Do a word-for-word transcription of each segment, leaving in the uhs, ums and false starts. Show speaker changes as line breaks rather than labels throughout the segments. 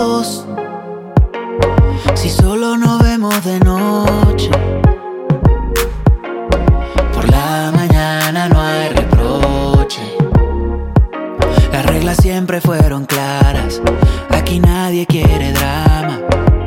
subtítulos. Si solo nos vemos de noche, por la mañana no hay reproche. Las reglas siempre fueron claras, aquí nadie quiere drama.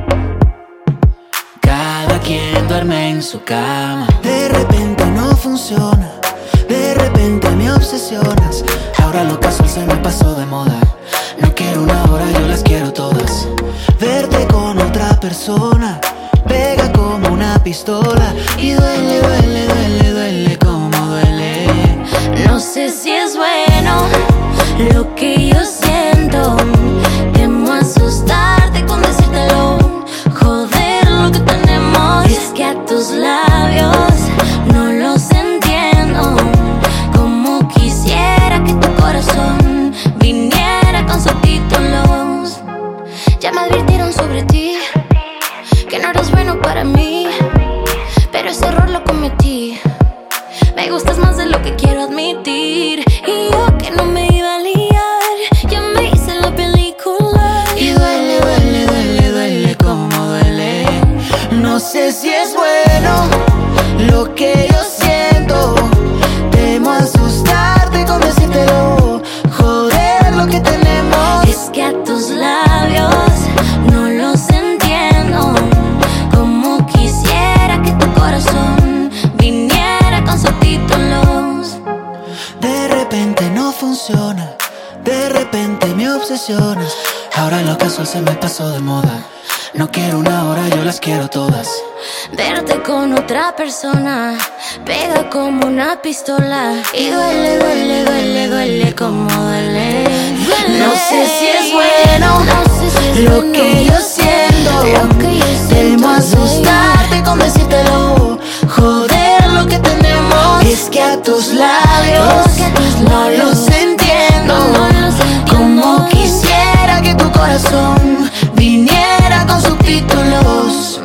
Cada quien duerme en su cama. De repente no funciona, de repente me obsesionas. Ahora lo casual se me pasó de moda. No quiero una hora, yo las quiero todas. Verte con otra persona pega como una pistola. Y duele, duele, duele, duele como duele.
No sé si es bueno lo que yo siento. Temo asustarte con decírtelo. Joder lo que tenemos. Es que a tus labios no los entiendo. Como quisiera que tu corazón viniera con subtítulos. Ya me advirtieron sobre ti, que no eres bueno para mí, pero ese error lo cometí. Me gustas más de lo que quiero admitir. Y yo que no me iba a liar, ya me hice la película.
Y duele, duele, duele, duele como duele. No sé si es bueno lo que yo siento. Temo asustarte con decírtelo. Joder lo que tenemos.
Es que a tus labios no los entiendo. Como quisiera que tu corazón viniera con subtítulos.
De repente no funciona, de repente me obsesionas. Ahora lo casual se me pasó de moda. No quiero una hora, yo las quiero todas.
Verte con otra persona pega como una pistola. Y duele, duele, duele, duele como duele. Duele.
No sé si es bueno
no sé si es
lo
bueno.
que yo siento.
Lo que yo siento,
Temo asustarte con decírtelo. Joder lo que tenemos. Es que a tus labios
Es que a tus
no
labios
los entiendo.
no los entiendo.
Como quisiera que tu corazón viniera con subtítulos.